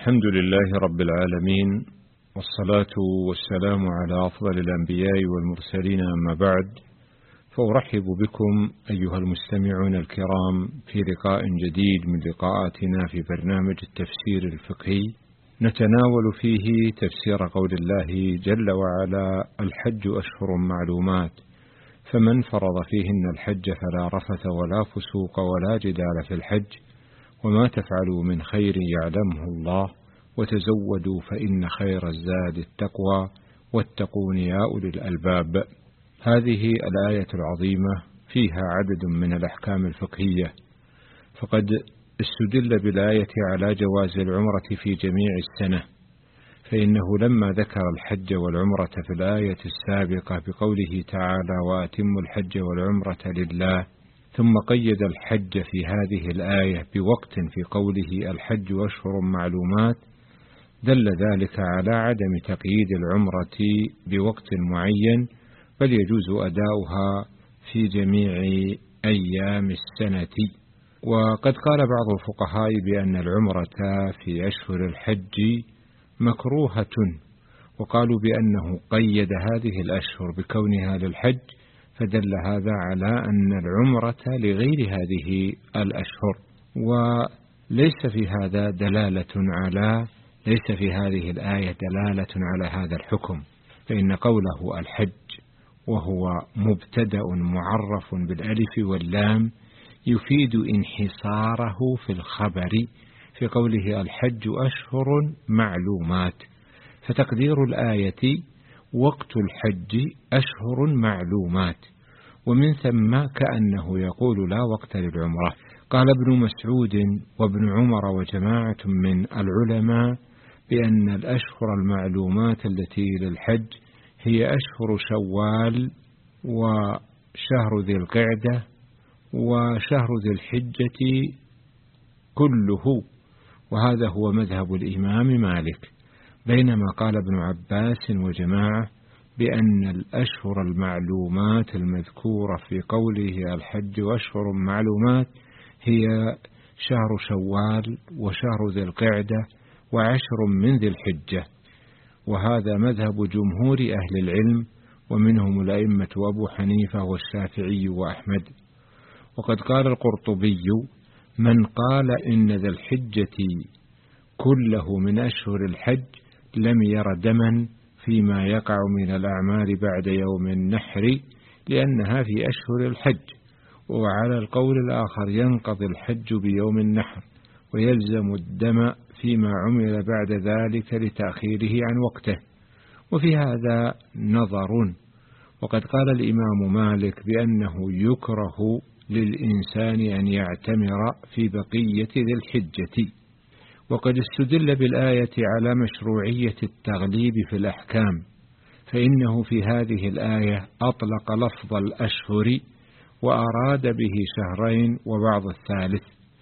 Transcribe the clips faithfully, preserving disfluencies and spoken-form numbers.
الحمد لله رب العالمين، والصلاة والسلام على أفضل الأنبياء والمرسلين، أما بعد، فأرحب بكم أيها المستمعون الكرام في لقاء جديد من لقاءاتنا في برنامج التفسير الفقهي، نتناول فيه تفسير قول الله جل وعلا: الحج أشهر معلومات، فمن فرض فيهن الحج فلا رفث ولا فسوق ولا جدال في الحج، وما تفعلوا من خير يعلمه الله، وتزودوا فإن خير الزاد التقوى، واتقون يا أولي الألباب. هذه الآية العظيمة فيها عدد من الأحكام الفقهية، فقد استدل بالآية على جواز العمرة في جميع السنة، فإنه لما ذكر الحج والعمرة في الآية السابقة بقوله تعالى: وأتموا الحج والعمرة لله، ثم قيد الحج في هذه الآية بوقت في قوله الحج أشهر معلومات، دل ذلك على عدم تقييد العمرة بوقت معين، بل يجوز أداؤها في جميع أيام السنة. وقد قال بعض الفقهاء بأن العمرة في أشهر الحج مكروهة، وقالوا بأنه قيد هذه الأشهر بكونها للحج، فدل هذا على أن العمرة لغير هذه الأشهر، وليس في هذا دلالة على ليس في هذه الآية دلالة على هذا الحكم، فإن قوله الحج وهو مبتدأ معرف بالألف واللام يفيد انحصاره في الخبر في قوله الحج أشهر معلومات، فتقدير الآية وقت الحج أشهر معلومات، ومن ثم كأنه يقول لا وقت للعمرة. قال ابن مسعود وابن عمر وجماعة من العلماء بأن الأشهر المعلومات التي للحج هي أشهر شوال وشهر ذي القعدة وشهر ذي الحجة كله، وهذا هو مذهب الإمام مالك، بينما قال ابن عباس وجماعة بأن الأشهر المعلومات المذكورة في قوله الحج أشهر معلومات هي شهر شوال وشهر ذي القعدة وعشر من ذي الحجة، وهذا مذهب جمهور أهل العلم، ومنهم الأئمة أبو حنيفة والشافعي وأحمد. وقد قال القرطبي: من قال إن ذا الحجة كله من أشهر الحج لم ير دما فيما يقع من الأعمال بعد يوم النحر، لأنها في أشهر الحج. وعلى القول الآخر ينقضي الحج بيوم النحر، ويلزم الدم فيما عمل بعد ذلك لتأخيره عن وقته، وفي هذا نظر. وقد قال الإمام مالك بأنه يكره للإنسان أن يعتمر في بقية ذي الحجة. وقد استدل بالآية على مشروعية التغليب في الأحكام، فإنه في هذه الآية أطلق لفظ الأشهر وأراد به شهرين وبعض الثالث،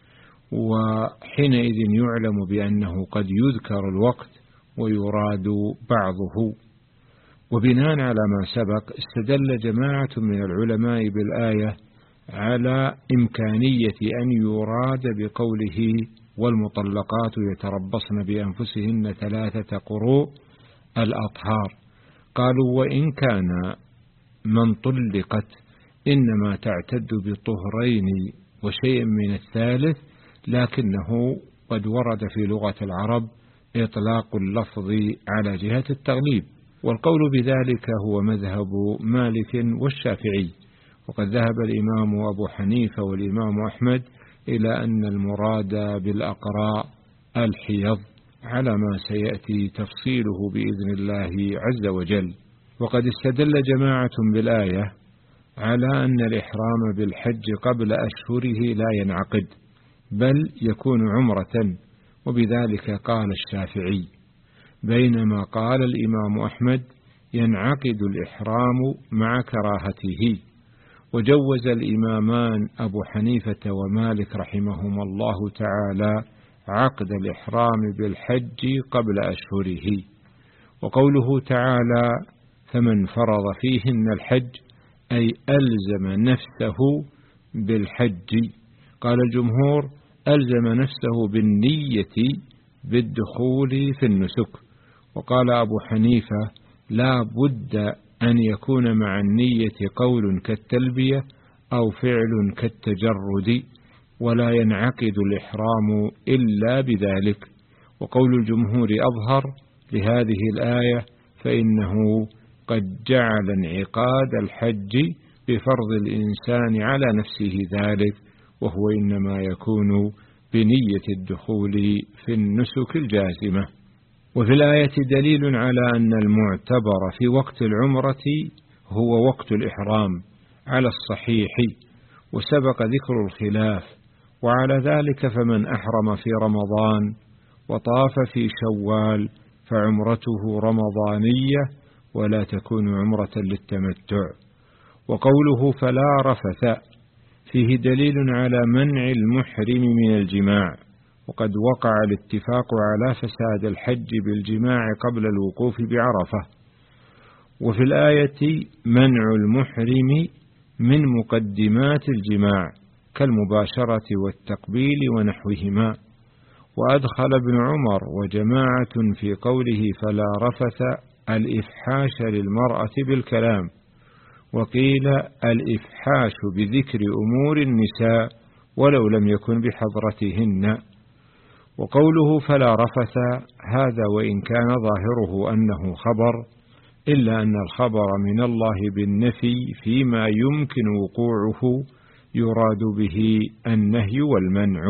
وحينئذ يعلم بأنه قد يذكر الوقت ويراد بعضه. وبناء على ما سبق استدل جماعة من العلماء بالآية على إمكانية أن يراد بقوله والمطلقات يتربصن بأنفسهن ثلاثة قروء الأطهار. قالوا: وإن كان من طلقت إنما تعتد بطهرين وشيء من الثالث، لكنه قد ورد في لغة العرب إطلاق اللفظ على جهة التغليب، والقول بذلك هو مذهب مالك والشافعي. وقد ذهب الإمام أبو حنيفة والإمام أحمد إلى أن المراد بالأقراء الحيض، على ما سيأتي تفصيله بإذن الله عز وجل. وقد استدل جماعة بالآية على أن الإحرام بالحج قبل أشهره لا ينعقد، بل يكون عمرة، وبذلك قال الشافعي، بينما قال الإمام أحمد ينعقد الإحرام مع كراهته. وجوز الإمامان أبو حنيفة ومالك رحمهما الله تعالى عقد الإحرام بالحج قبل أشهره. وقوله تعالى: فمن فرض فيهن الحج، أي ألزم نفسه بالحج. قال الجمهور: ألزم نفسه بالنية بالدخول في النسك. وقال أبو حنيفة لا بد أن يكون مع النية قول كالتلبية أو فعل كالتجرد، ولا ينعقد الإحرام إلا بذلك. وقول الجمهور أظهر لهذه الآية، فإنه قد جعل انعقاد الحج بفرض الإنسان على نفسه ذلك، وهو إنما يكون بنية الدخول في النسك الجازمة. وفي الآية دليل على أن المعتبر في وقت العمرة هو وقت الإحرام على الصحيح، وسبق ذكر الخلاف. وعلى ذلك فمن أحرم في رمضان وطاف في شوال فعمرته رمضانية ولا تكون عمرة للتمتع. وقوله فلا رفث فيه دليل على منع المحرم من الجماع، وقد وقع الاتفاق على فساد الحج بالجماع قبل الوقوف بعرفة. وفي الآية منع المحرم من مقدمات الجماع كالمباشرة والتقبيل ونحوهما. وأدخل ابن عمر وجماعة في قوله فلا رفث الإفحاش للمرأة بالكلام، وقيل الإفحاش بذكر أمور النساء ولو لم يكن بحضرتهن. وقوله فلا رفث هذا وإن كان ظاهره أنه خبر، إلا أن الخبر من الله بالنفي فيما يمكن وقوعه يراد به النهي والمنع.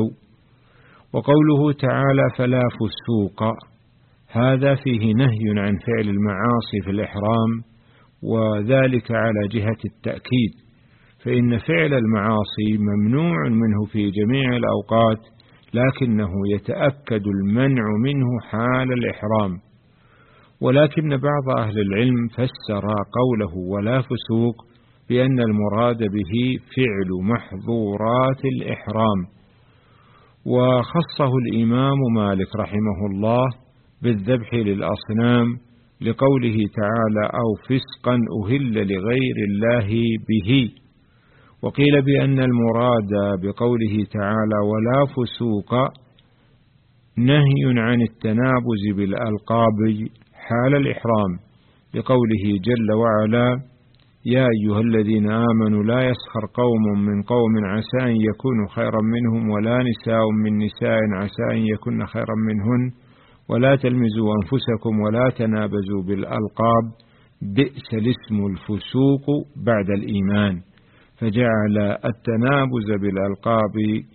وقوله تعالى فلا فسوق هذا فيه نهي عن فعل المعاصي في الإحرام، وذلك على جهة التأكيد، فإن فعل المعاصي ممنوع منه في جميع الأوقات، لكنه يتأكد المنع منه حال الإحرام. ولكن بعض أهل العلم فسر قوله ولا فسوق بأن المراد به فعل محظورات الإحرام. وخصه الإمام مالك رحمه الله بالذبح للأصنام لقوله تعالى أو فسقا أهل لغير الله به. وقيل بأن المراد بقوله تعالى ولا فسوق نهي عن التنابز بالألقاب حال الإحرام، لقوله جل وعلا يا أيها الذين آمنوا لا يسخر قوم من قوم عسى أن يكونوا خيرا منهم ولا نساء من نساء عسى أن يكن خيرا منهن ولا تلمزوا أنفسكم ولا تنابزوا بالألقاب بئس الاسم الفسوق بعد الإيمان، فجعل التنابز بالألقاب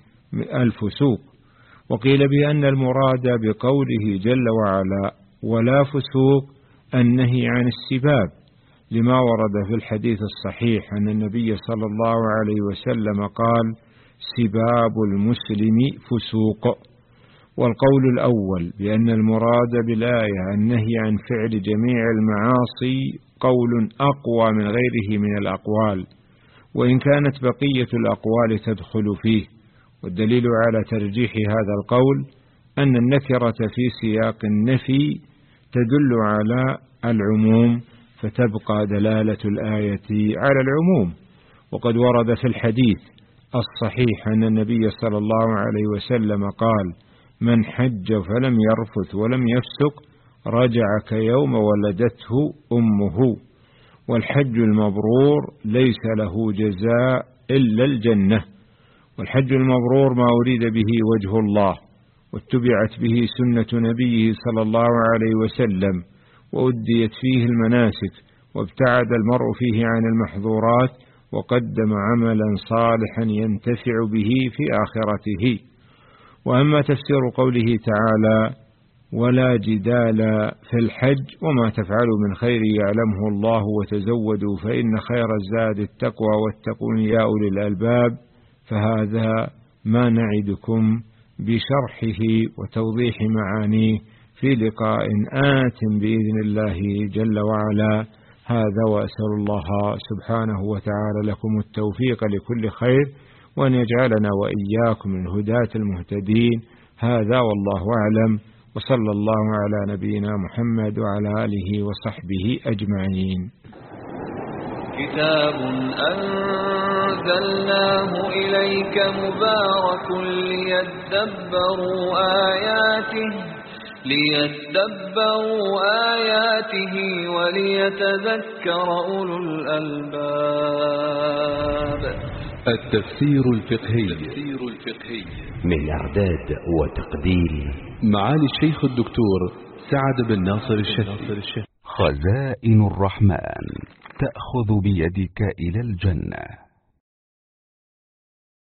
الفسوق. وقيل بأن المراد بقوله جل وعلا ولا فسوق النهي عن السباب، لما ورد في الحديث الصحيح أن النبي صلى الله عليه وسلم قال سباب المسلم فسوق. والقول الأول بأن المراد بالآية النهي عن فعل جميع المعاصي قول أقوى من غيره من الأقوال، وإن كانت بقية الأقوال تدخل فيه. والدليل على ترجيح هذا القول أن النكرة في سياق النفي تدل على العموم، فتبقى دلالة الآية على العموم. وقد ورد في الحديث الصحيح أن النبي صلى الله عليه وسلم قال من حج فلم يرفث ولم يفسق رجع كيوم ولدته أمه، والحج المبرور ليس له جزاء إلا الجنة. والحج المبرور ما أريد به وجه الله، واتبعت به سنة نبيه صلى الله عليه وسلم، وأديت فيه المناسك، وابتعد المرء فيه عن المحظورات، وقدم عملا صالحا ينتفع به في آخرته. وأما تفسير قوله تعالى ولا جدال في الحج وما تفعلوا من خير يعلمه الله وتزودوا فإن خير الزاد التقوى واتقون يا أولي الألباب، فهذا ما نعدكم بشرحه وتوضيح معانيه في لقاء آت بإذن الله جل وعلا. هذا وأسأل الله سبحانه وتعالى لكم التوفيق لكل خير، وأن يجعلنا وإياكم من هداة المهتدين. هذا والله أعلم، وصلى الله على نبينا محمد وعلى آله وصحبه أجمعين. كتاب أنزلناه إليك مبارك ليدبروا آياته ليدبروا آياته وليتذكر أولو الألباب. التفسير الفقهي من إعداد وتقديم معالي الشيخ الدكتور سعد بن ناصر الشافعي. خزائن الرحمن تأخذ بيدك إلى الجنة.